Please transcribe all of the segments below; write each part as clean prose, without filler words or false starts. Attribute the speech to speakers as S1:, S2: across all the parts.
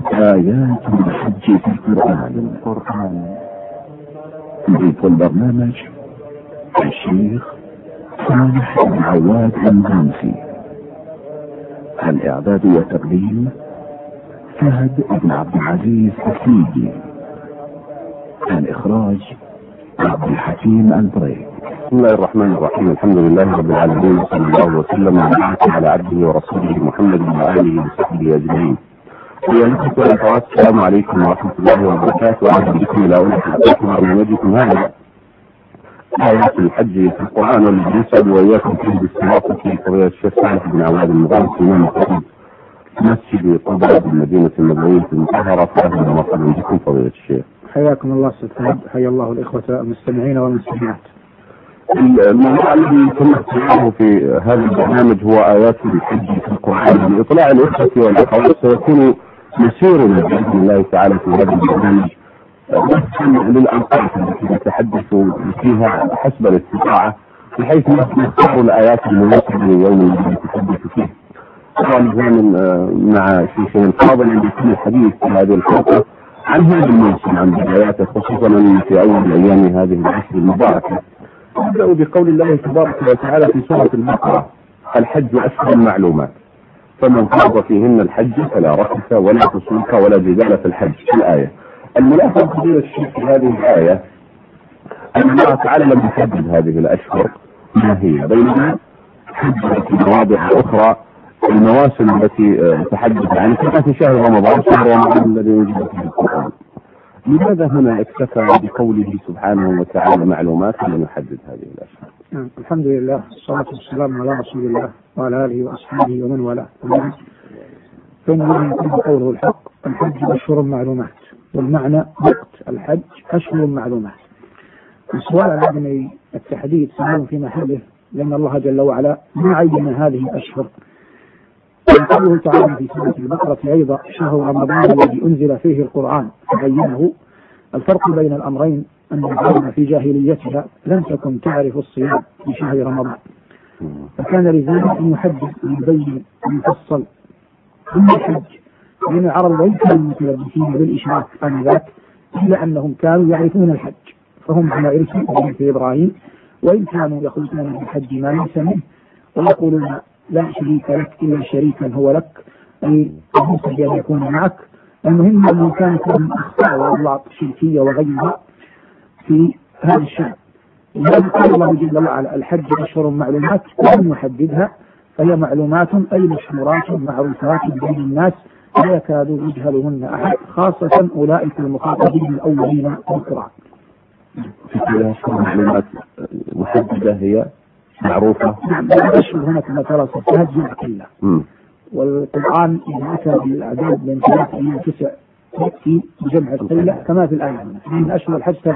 S1: آيات الحج في القرآن. ضيف البرنامج الشيخ صالح بن عواد المنسي. الإعداد والتقديم فهد بن عبد العزيز السيدي. الإخراج عبد الحكيم البريك.
S2: بسم الله الرحمن الرحيم. الحمد لله رب العالمين، وصلى الله وسلم على عبده ورسوله محمد وآله وصحبه أجمعين. أيها الأخوة والأخوات، السلام عليكم ورحمة الله وبركاته، وأهلا بكم إلى أولى حلقاتنا برنامجكم هذا آيات الحج في القرآن، والذي يسعد وإياكم فيه باستضافة فضيلة الشيخ صالح بن عواد المغربي إمام الخطيب مسجد قباء بالمدينة النبوية المطهرة. فأهلا ومرحبا بكم فضيلة الشيخ.
S3: حياكم الله أستاذ، حيا الله الإخوة المستمعين والمستمعات.
S2: الموضوع الذي تم اختياره في هذا البرنامج هو آيات الحج في القرآن. لإطلاع الإخوة والأخوات سيكون مسيرنا بإذن الله تعالى في هذا البرنامج بحثا للأوقات التي نتحدث فيها حسب الاستطاعة، بحيث نختار الآيات المناسبة لليوم الذي نتحدث فيه. طبعا مع شيخنا الفاضل عند كل الحديث في هذه الحلقة عن هذا الموسم، عن بداياته، خصوصا في أول أيام هذه العشر المباركة. نبدأ بقول الله تبارك وتعالى في سورة البقرة: الحج أشهر معلومات، فمن فرض فيهن الحج فلا رفث ولا فسوق ولا جدال في الحج. في الآية الملاحظ كبير الشيء في هذه الآية أن الله تعالى لم يحدد هذه الأشهر ما هي، بينما حدد في مواضع أخرى المواسم التي تحدث عنها، كما في شهر رمضان، شهر رمضان الذي وجد فيه القرآن. لماذا هنا اكتفى بقوله سبحانه وتعالى معلومات لم يحدد هذه الأشياء؟
S3: الحمد لله، والصلاة والسلام على رسول الله وعلى آله وأصحابه ومن والاه. فإن يكون قوله الحق: الحج أشهر معلومات، والمعنى وقت الحج أشهر معلومات. السؤال عن التحديد سؤال في محله، لأن الله جل وعلا ما عين هذه الأشهر. قوله تعالى في سورة البقرة أيضا: شهر رمضان الذي أنزل فيه القرآن، فبينه. الفرق بين الأمرين أن العالم في جاهليتها لم تكن تعرف الصيام في شهر رمضان، فكان لزاما أن يحدد ويبين ويفصل. ثم الحج، لأن العرب لم كانوا متلبسين بالإشراك عن ذاك، إلا أنهم كانوا يعرفون الحج، فهم على إرث إبراهيم، وإن كانوا يخلطون بالحج ما ليس منه، ويقولون: لا شريك لك إلا شريكا هو لك، أي ليس أن يكون معك. المهم أنه كانت لهم أخطاء وأغلاط شركية وغيرها في هذا الشأن. لذلك قال الله جل وعلا: الحج أشهر معلومات، ولم يحددها، فهي معلومات أي مشهورات معروفات بين الناس لا يكاد يجهلهن أحد، خاصة أولئك المخاطبين الأولين بالقرآن.
S2: في كل أشهر معلومات محددة هي معروفة.
S3: نعم، الأشهر هنا كما ترى ستهجم قلة، والقرآن إذا أتى بالأعداد من 3 إلى 9 يأتي بجمع القلة كما في الآية. من أشهر الحج 3،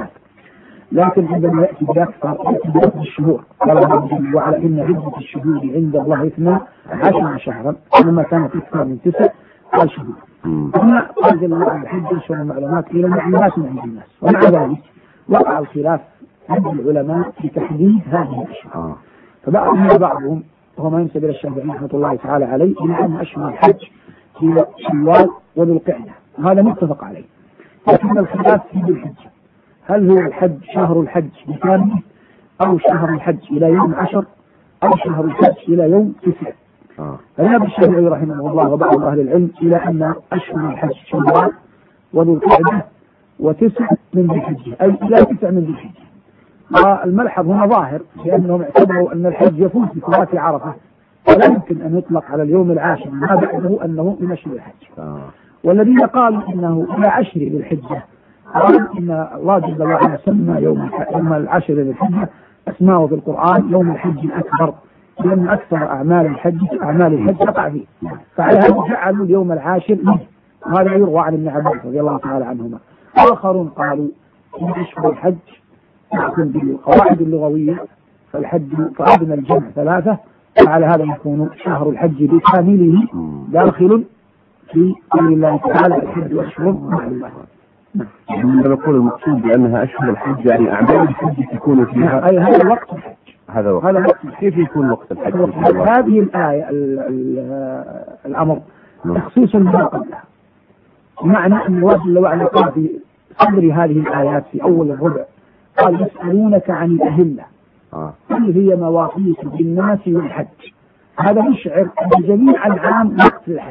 S3: لكن عندما يأتي بأكثر يأتي بأكثر الشهور. قال الله جل وعلا: إن عدة الشهور عند الله 12 شهرا، لما كانت أكثر من 9 قال شهور. هنا قال جل وعلا: الحج أشهر المعلومات إلى معلومات عند الناس، ومع ذلك وقع الخلاف عند العلماء في تحديد هذه الأشهر. فبعضهم وهو ما ينسب إلى الشافعي رحمة الله تعالى عليه إلى أن أشهر الحج هي شوال وذو القعدة، هذا متفق عليه. لكن الخلاف في ذي الحجة، هل هو الحج شهر الحج بكامله، أو شهر الحج إلى يوم 10، أو شهر الحج إلى يوم 9؟ فذهب الشافعي رحمه الله وبعض أهل العلم إلى أن أشهر الحج شوال وذو القعدة و9 من ذي الحجة، أي إلى 9 من ذي الحجة. والملحظ هنا ظاهر، لأنهم اعتبروا أن الحج يفوت بصلاة عرفة، ولا يمكن أن يطلق على اليوم العاشر ما بعده أنه من أشهر الحج. والذين قالوا إنه إلى 10 للحجة قالوا إن الله جل وعلا سمى يوم العاشر للحجة اسماه في القرآن يوم الحج الأكبر، لأن أكثر أعمال الحج تقع فيه، فعلى هذا جعلوا اليوم العاشر منه. هذا يروى عن ابن عباس رضي الله تعالى عنهما. آخرون قالوا إن أشهر الحج يحكم بالقواعد اللغوية، فالحج فأدنى الجمع 3، فعلى هذا يكون شهر الحج بكامله داخل في قول الله تعالى: الحج أشهر معلومات.
S2: عندما نقول المقصود بأنها أشهر الحج يعني أعمال الحج تكون فيها،
S3: أي هذا وقت الحج.
S2: هذا وقت. كيف يكون وقت الحج؟
S3: هذه الآية الأمر تخصيص ما قبلها، بمعنى أن الله جل وعلا قال في صدر هذه الآيات في أول الربع قال يسألونك عن الأهلة قل هي مواقيت للناس والحج. هذا يشعر أن جميع العام وقت الحج،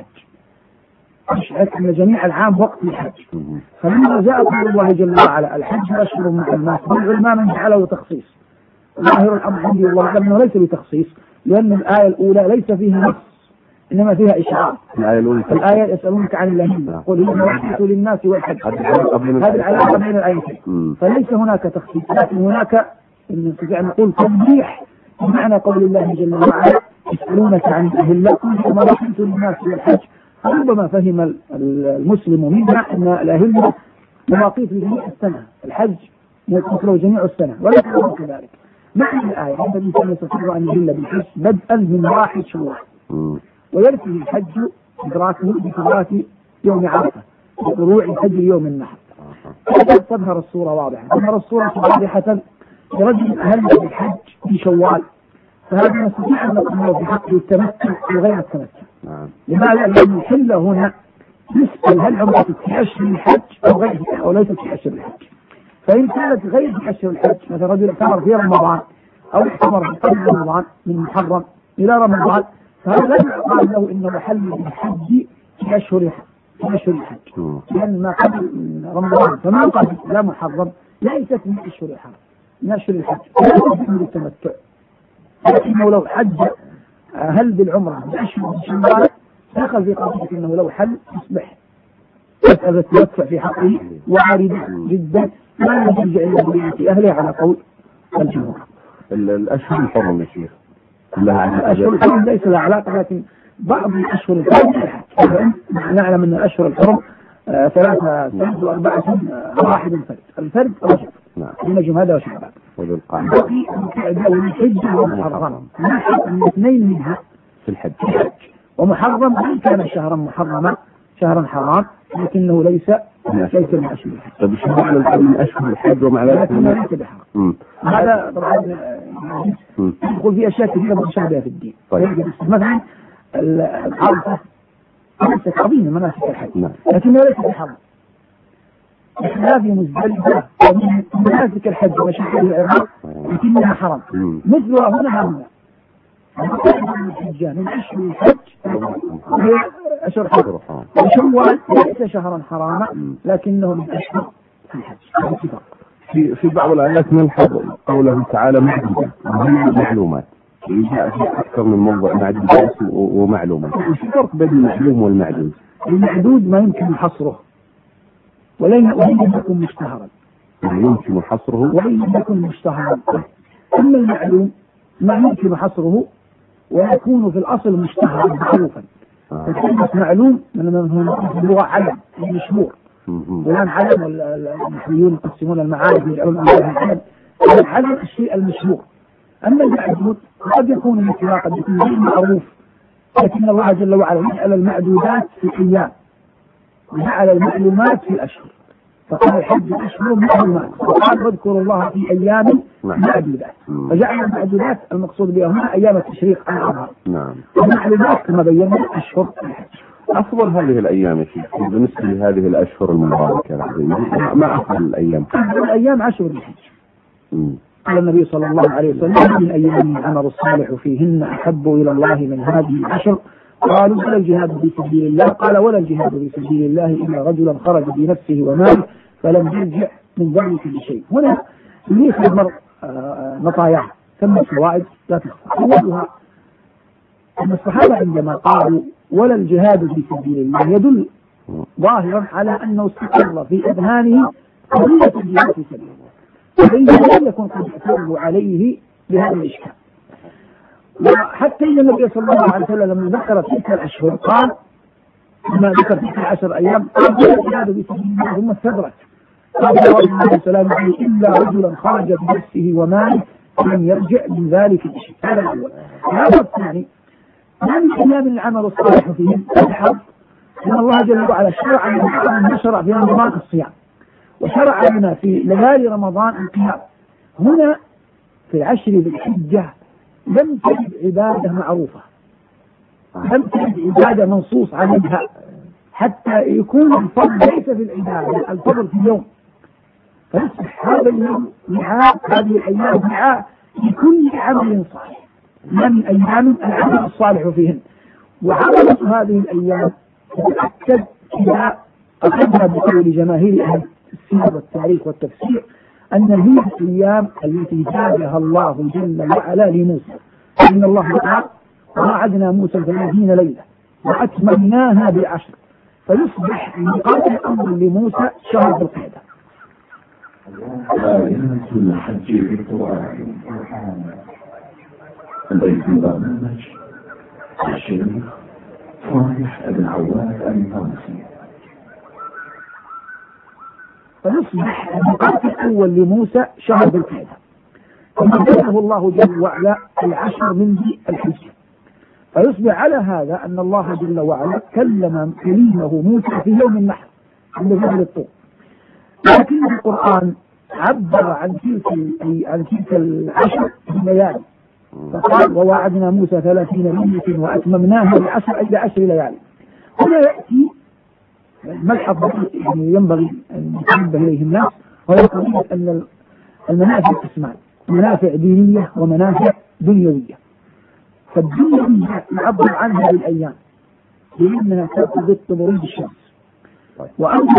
S3: يشعر أن جميع العام وقت الحج. فلما جاء قول الله جل وعلا الحج أشهر معلومات، العلماء من جعله تخصيص. ظاهر الأمر عندي والله أنه ليس بتخصيص، لأن الآية الأولى ليس فيها نص إنما فيها إشعار. الآية يسألونك عن الأهلة قل هي مواقيت للناس والحج، هذه العلاقة بين الآيتين، فليس هناك تخصيص، لكن هناك نستطيع أن نقول توضيح بمعنى قول الله جل وعلا يسألونك عن الأهلة قل هي مواقيت للناس والحج. ربما فهم المسلم منها أن الأهلة مواقيت لجميع السنة، الحج يذكر جميع السنة، وليس كذلك. معنى الآية أن الإنسان يستطيع أن يهل بالحج بدءا من 1 شوال، ويرثي الحج إدراكه بإدراك يوم عرفة وطلوع الفجر يوم النحر. تظهر الصورة واضحة، تظهر الصورة واضحة لرجل أهل بالحج في شوال، فهذا نستطيع أن نقول بحق التمتع وغير التمتع. لماذا؟ لأن الحل هنا يسأل هل عمرة في أشهر الحج أو غير أو ليست في أشهر الحج. فإن كانت غير في أشهر الحج، مثلا رجل اعتمر في رمضان أو اعتمر في قبل رمضان من محرم إلى رمضان، فهذا لا يقال له إنه حل بالحج في أشهر الحج، لأن ما قبل رمضان فما قبل لا محرم ليست من أشهر الحج، من أشهر الحج لا يمكن التمتع. لكنه لو حج هل بالعمرة بأشهر شوال دخل في قضية أنه لو حل يصبح مسألة التمتع في حقه واردة جدا، ما يرجع إلى بيئة أهله على قول الجمهور.
S2: الأشهر الحرم يا شيخ،
S3: الأشهر الحرم ليس لها علاقة، لكن بعض الأشهر الحرم نعلم أن الأشهر الحرم 3 سنة و4 سنة، 1 الفرد رجب النجم هذا وشعبان، باقي الحج ومحرم، من 2 منها في الحج، ومحرم إن كان شهرا محرما شهرا حرام لكنه ليس من أشهر الحج.
S2: طيب ايش معنى من أشهر الحج ومع ذلك
S3: ليس بحرام؟ هذا طبعا يدخل في أشياء كثيرة متشابهة في الدين. مثلا العرفة ليست عظيمة مناسك الحج لكنها ليست بحرام، بخلاف مزدلفة ومن مناسك الحج ومشاعر العراق لكنها حرام. مثلها هنا الحجة من أشهر الحج هي أشهر حرام، وشوال ليس شهرا حراما لكنه من أشهر الحج.
S2: في بعض الآيات نلحظ قوله تعالى معلومات، جاء في أكثر من موضع معدودات ومعلومات. ايش الفرق بين المعلوم والمعدود؟
S3: المعدود ما يمكن حصره ولن يكون مشتهرا،
S2: يمكن حصره
S3: ولن يكون مشتهرا. أما المعلوم ما يمكن حصره ويكون في الأصل مشتهرا معروفا. الكلمة معلوم من هو علم مشهور، والآن علم والنحويون يقسمون المعارف يجعلون علم، العلم الشيء المشهور. أما المعدود قد يكون مثل قد يكون غير معروف، لكن الله جل وعلا يجعل المعدودات في الأيام وجعل المعلومات في الأشهر، فقال الحج أشهر معلومات، وقال واذكروا الله في أيام معدودات، فجعل المعدودات المقصود بها هنا أيام التشريق الأظهر. المعلومات كما بينا أشهر الحج.
S2: أفضل هذه الأيام يا شيخ بالنسبة لهذه الأشهر المباركة العظيمة، ما أفضل الأيام؟
S3: أفضل الأيام أشهر الحج. قال النبي صلى الله عليه وسلم من أيام العمل الصالح فيهن أحب إلى الله من هذه العشر. قالوا ولا الجهاد في سبيل الله؟ قال ولا الجهاد في سبيل الله إلا رجلا خرج بنفسه وماله فلم يرجع من ذلك بشيء. هنا يخرج المرء مطاياه ثم فوائد لا تخفى. أولها أن الصحابة عندما قالوا ولا الجهاد في سبيل الله يدل ظاهرا على أنه استقر في أذهانه قضية الجهاد في سبيل الله، فإنه لم يكن قد اعترضوا عليه بهذا الإشكال. وحتى إن النبي صلى الله عليه وسلم لما ذكر تلك الأشهر قال لما ذكر تلك 10 أيام قال الجهاد في سبيل الله ثم استدرك قال الله سلام عليه إلا رجلا خرج بنفسه وماله لم يرجع من ذلك بشيء. هذا الأول. هذا الثاني من أيام العمل الصالح فيه الحظ أن الله جل وعلا شرع لنا شرع في رمضان الصيام، وشرع لنا في ليالي رمضان القيام. هنا في 10 ذي الحجة لم تجد عبادة معروفة، لم تجد عبادة منصوص عليها حتى يكون الفضل ليس في العبادة، الفضل في اليوم، فيصبح هذا اليوم وعاء، هذه الأيام وعاء لكل عمل صالح، ما من أيام العمل الصالح فيهن. وعظمة هذه الأيام تتأكد إذا أخذنا بقول جماهير أهل السير والتاريخ والتفسير أن هي الأيام التي جابها الله جل وعلا لموسى، إن الله تعالى وعدنا موسى 30 ليلة وأتممناها ب10، فيصبح ميقات الأمر لموسى شهر ذي القعدة.
S1: آيات الحج بالقرآن. ضيف البرنامج الشيخ صالح بن عواد المنصي.
S3: فيصبح الميقات الأول لموسى شهر ذي القعدة، ثم جعله الله جل وعلا 10 من ذي الحجة، فيصبح على هذا أن الله جل وعلا كلم كليمه موسى في يوم النحر عند جبل الطور، لكن القرآن عبر عن تلك 10 بليالي، فقال ووعدنا موسى 30 ليلة وأتممناها ب10 أي 10 ليالي. هنا يأتي ملحظ يعني ينبغي أن يتنبه إليه الناس، وهي قضية أن المنافع قسمان، منافع دينية ومنافع دنيوية. فالدنيوية يعبر عنها بالأيام لأنها تقضي بطلوع الشمس، وأما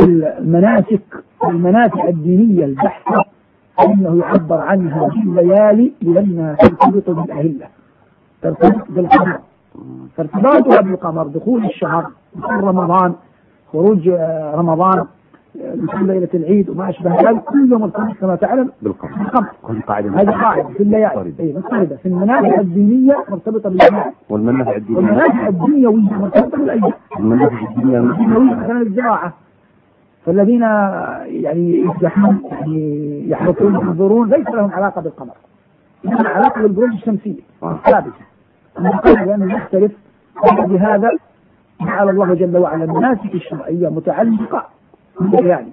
S3: المنافع الدينية البحثة فإنه يعبر عنها بالليالي لأنها ترتبط بالأهلة، ترتبط بالقمر، فارتباطها بالقمر دخول الشهر، دخول رمضان، خروج رمضان، دخول ليلة العيد وما أشبه ذلك كله مرتبط كما تعلم بالقمر. هذه قاعدة في الليالي، مرتبطة في المنافع الدينية مرتبطة بالأيام،
S2: والمنافع
S3: الدنيوية مرتبطة بالأيام.
S2: المنافع
S3: الدنيوية مثلا الزراعة، فالذين يعني يفتحون يعني يحرثون ينظرون ليس لهم علاقة بالقمر، لهم علاقة بالبروج الشمسية الثابتة، لأنه يختلف. بهذا جعل الله جل وعلا المناسك الشرعية متعلقة بالليالي،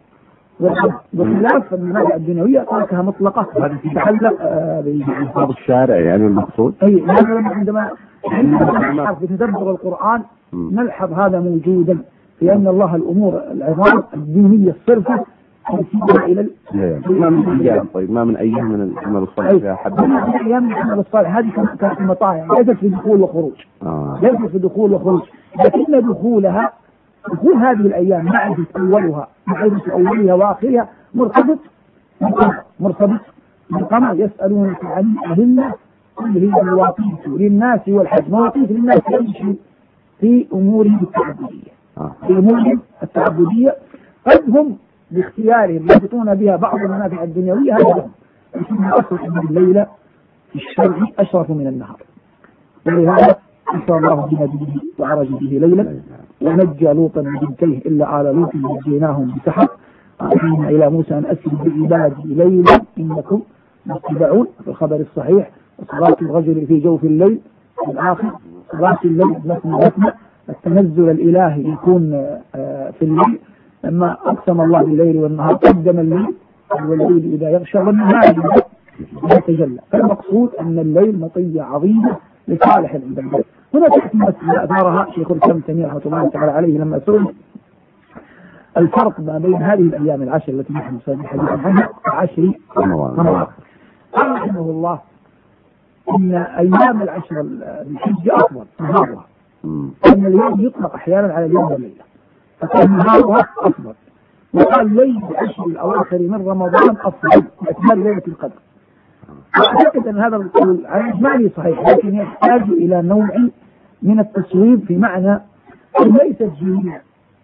S3: بخلاف المنافع الدنيوية تركها مطلقة تتعلق
S2: بإنصاف الشارع يعني المقصود.
S3: أي عندما نلحظ في تدبر القرآن نلحظ هذا موجودا في أن الله الأمور العظام الدينية الصرفة تنسيبها إلى
S2: ما من أيام. طيب ما من أيام من العمل الصالح فيها حد؟
S3: أيام من العمل الصالح هذه كانت المطايا، ليست في دخول وخروج، ليست في دخول وخروج، لكن دخول هذه الأيام معرفة أولها معرفة أولها وآخرها مرتبط بالقمر. يسألونك عن الأهلة قل هي مواقيت للناس والحج، مواقيت للناس في أمورهم التعبدية، في أمورهم التعبدية قد هم باختيارهم يربطون بها بعض المنافع الدنيوية، هذا لهم، لكن أصل أن الليلة في الشرع أشرف من النهار، ولهذا أسر الله بنبيه وعرج به ليلا ونجى لوطا ببنتيه إلا آل لوط نجيناهم بسحر أوحينا إلى موسى أن أسر بعبادي ليلا إنكم متبعون، في الخبر الصحيح صلاة الرجل في جوف الليل الآخر، صلاة الليل مثنى، التنزل الإلهي يكون في الليل، لما أقسم الله بالليل والنهار قدم الليل والليل إذا يغشى والنهار إذا يتجلى. فالمقصود أن الليل مطية عظيمة لصالح العباد. هنا تأتي مسألة أثارها شيخ الإسلام ابن تيمية رحمه الله تعالى عليه لما سئل الفرق ما بين هذه الأيام 10 التي نحن سنحدث عنها 10 رمضان. قال رحمه الله إن أيام 10 الحج أفضل نهارها، أن اليوم يطلق أحيانا على اليوم والليلة، فكان نهارها أفضل. وقال ليل 10 الأواخر من رمضان أفضل بإكمال ليلة القدر. أعتقد أن هذا القول على إجماله صحيح، لكن يحتاج إلى نوع من التصويب في معنى أن ليست جميع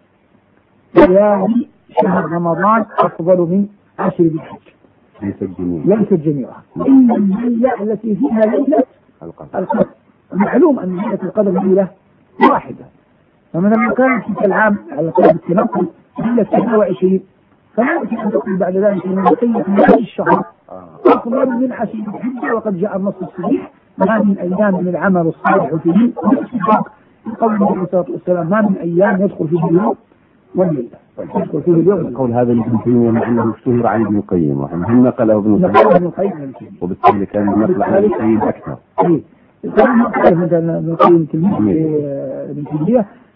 S3: ليالي شهر رمضان أفضل من 10 ذي الحج، ليست جميعها، إلا الليلة التي فيها ليلة القدر. معلوم أن ليلة القدر ليلة واحدة، فمن لما كان في العام على قدر التنقل ليلة 29 فلا يمكن أن تقول بعد ذلك من بقية الشهر أفضل من 10 ذي الحجة، وقد جاء النص الصحيح ما من أيام من العمل الصالح فيه باتفاق قول النبي صلى الله عليه وسلم ما من أيام يدخل فيه اليوم والليلة، يدخل فيه اليوم.
S2: القول هذا ابن تيمية مع أنه اشتهر عن ابن القيم وهم نقله ابن القيم وبالتالي كان نقل عن القيم أكثر.
S3: كان مثلا ابن القيم ابن تيمية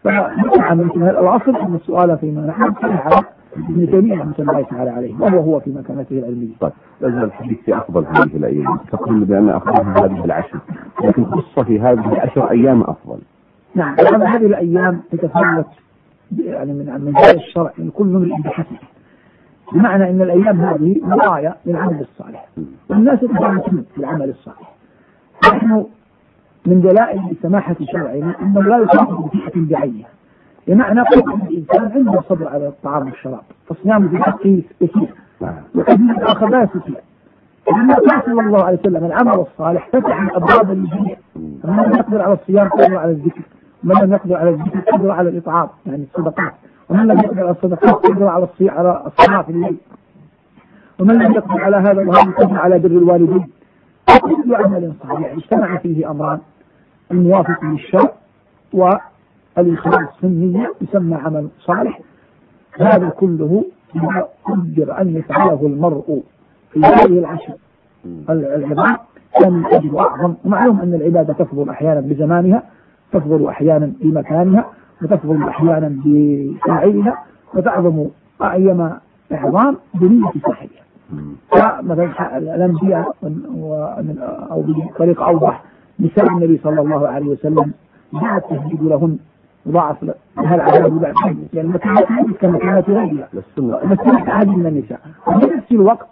S3: فنعم الأصل أن السؤال فيما نحن على ابن تيمية رحمة الله تعالى عليه وهو في مكانته العلمية.
S2: طيب لازم الحديث في أفضل هذه الأيام، تقول بأن أفضلها هذه العشر، لكن خصة في هذه العشر أيام أفضل.
S3: نعم هذه الأيام تتفلت يعني من هذا الشرع من كل نمر بحسبه، بمعنى أن الأيام هذه مراية للعمل الصالح والناس يتفاوتون في العمل الصالح. نحن من دلائل سماحة شرعنا أنه لا يصاب بفئة بعينها، بمعنى أن الإنسان عنده صبر على الطعام والشراب، فصيامه في حقه يسير وحديث الآخر لا يستطيع. لما قال صلى الله عليه وسلم العمل الصالح فتح الأبواب للجميع، فمن لم يقدر على الصيام قدر على الذكر، ومن لم يقدر على الذكر قدر على الإطعام يعني الصدقات، ومن لم يقدر على الصدقات قدر على الصلاة في الليل، ومن لم يقدر على هذا وهذا قدر على بر الوالدين. كل عمل صالح اجتمع فيه أمران: الموافق للشرع والإخلاص في النية يسمى عمل صالح. هذا كله ما قدر أن يفعله المرء في هذه العشر العظام كان الأجر أعظم. ومعلوم أن العبادة تفضل أحيانا بزمانها، تفضل أحيانا بمكانها، وتفضل أحيانا بفاعلها، وتعظم أيما إعظام بنية صاحبها. فمثلا الأنبياء أو بطريق أوضح نساء النبي صلى الله عليه وسلم جاء التهديد لهن ضاعف لها العذاب بعد يعني مكانات كمكانات غيرها مثل أحد من النساء. وفي نفس الوقت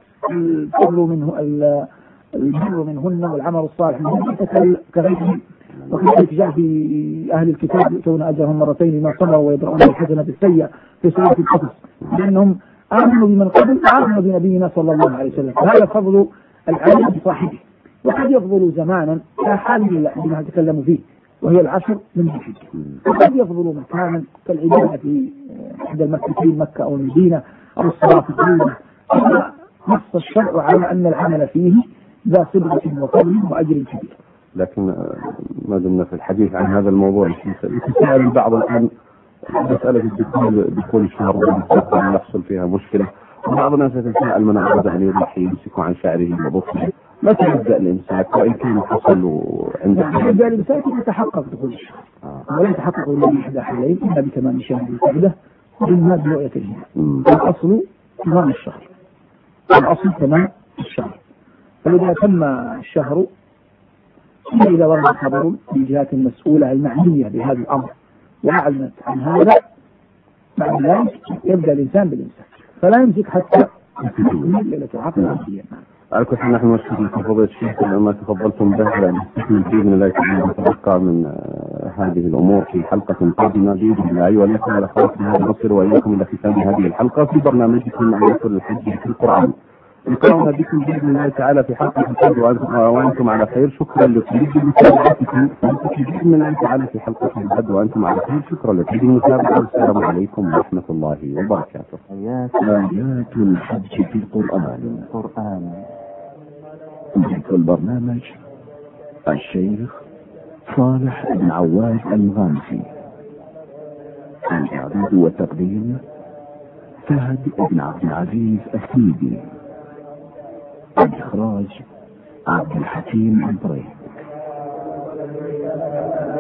S3: البر منهن والعمل الصالح منهن كغيرهم. وكذلك جاء في أهل الكتاب يؤتون أجرهم مرتين ما صبروا ويدرؤون الحسنة السيئة في سورة القصص، لأنهم آمنوا بمن قبل وآمنوا بنبينا صلى الله عليه وسلم. فهذا فضل العلم بصاحبه. وقد يفضل زمانا لا حال لما نتكلم فيه وهي العشر من ذي الحجة، وقد يفضل مكانا كالعبادة في إحدى المكتبين مكة أو المدينة أو الصلاة في المدينة. نص الشرع على أن العمل فيه ذا صبغة وفضل وأجر كبير.
S2: لكن ما دمنا في الحديث عن هذا الموضوع يتساءل البعض الآن مسألة دخول الشهر يحصل فيها مشكلة، وبعض الناس يتساءل من أراد أن يضحي يمسك عن شعره وبطنه متى يبدأ الإمساك وإن كان حصل عنده
S3: يبدأ الإمساك يتحقق دخول الشهر ولا يتحقق إلا بإحدى حالين: إما بتمام شهر القعدة وإما برؤية الهلال. الأصل تمام الشهر، الأصل تمام الشهر. فإذا تم الشهر إذا ورد خبر في الجهات المسؤولة المعنية بهذا الأمر وأعلنت عن هذا، بعد ذلك يبدأ الإنسان بالإمساك، فلا يمسك حتى ليلة العقد العادية.
S2: أعرف نحن مشكلة فضيلة الشيخ لما تفضلتم به بإذن الله تعالى نتبقى من هذه الأمور في حلقة قادمة بإذن الله. ولكن على خلاص هذا نصر وإياكم إلى ختام هذه الحلقة في برنامجكم عن يسر الحج في القرآن. لقاؤنا بكم بإذن الله تعالى في حلقة الحج وأنتم على خير. شكرا لكم لمتابعتكم بإذن الله تعالى في حلقة الحج وأنتم على خير. شكرا لكم للمتابعة والسلام عليكم ورحمة الله وبركاته.
S1: آيات الحج في القرآن. ذكر البرنامج الشيخ صالح بن عواد المغامسي. الإعداد والتقديم فهد بن عبد العزيز السيدي. الإخراج عبد الحكيم البريك.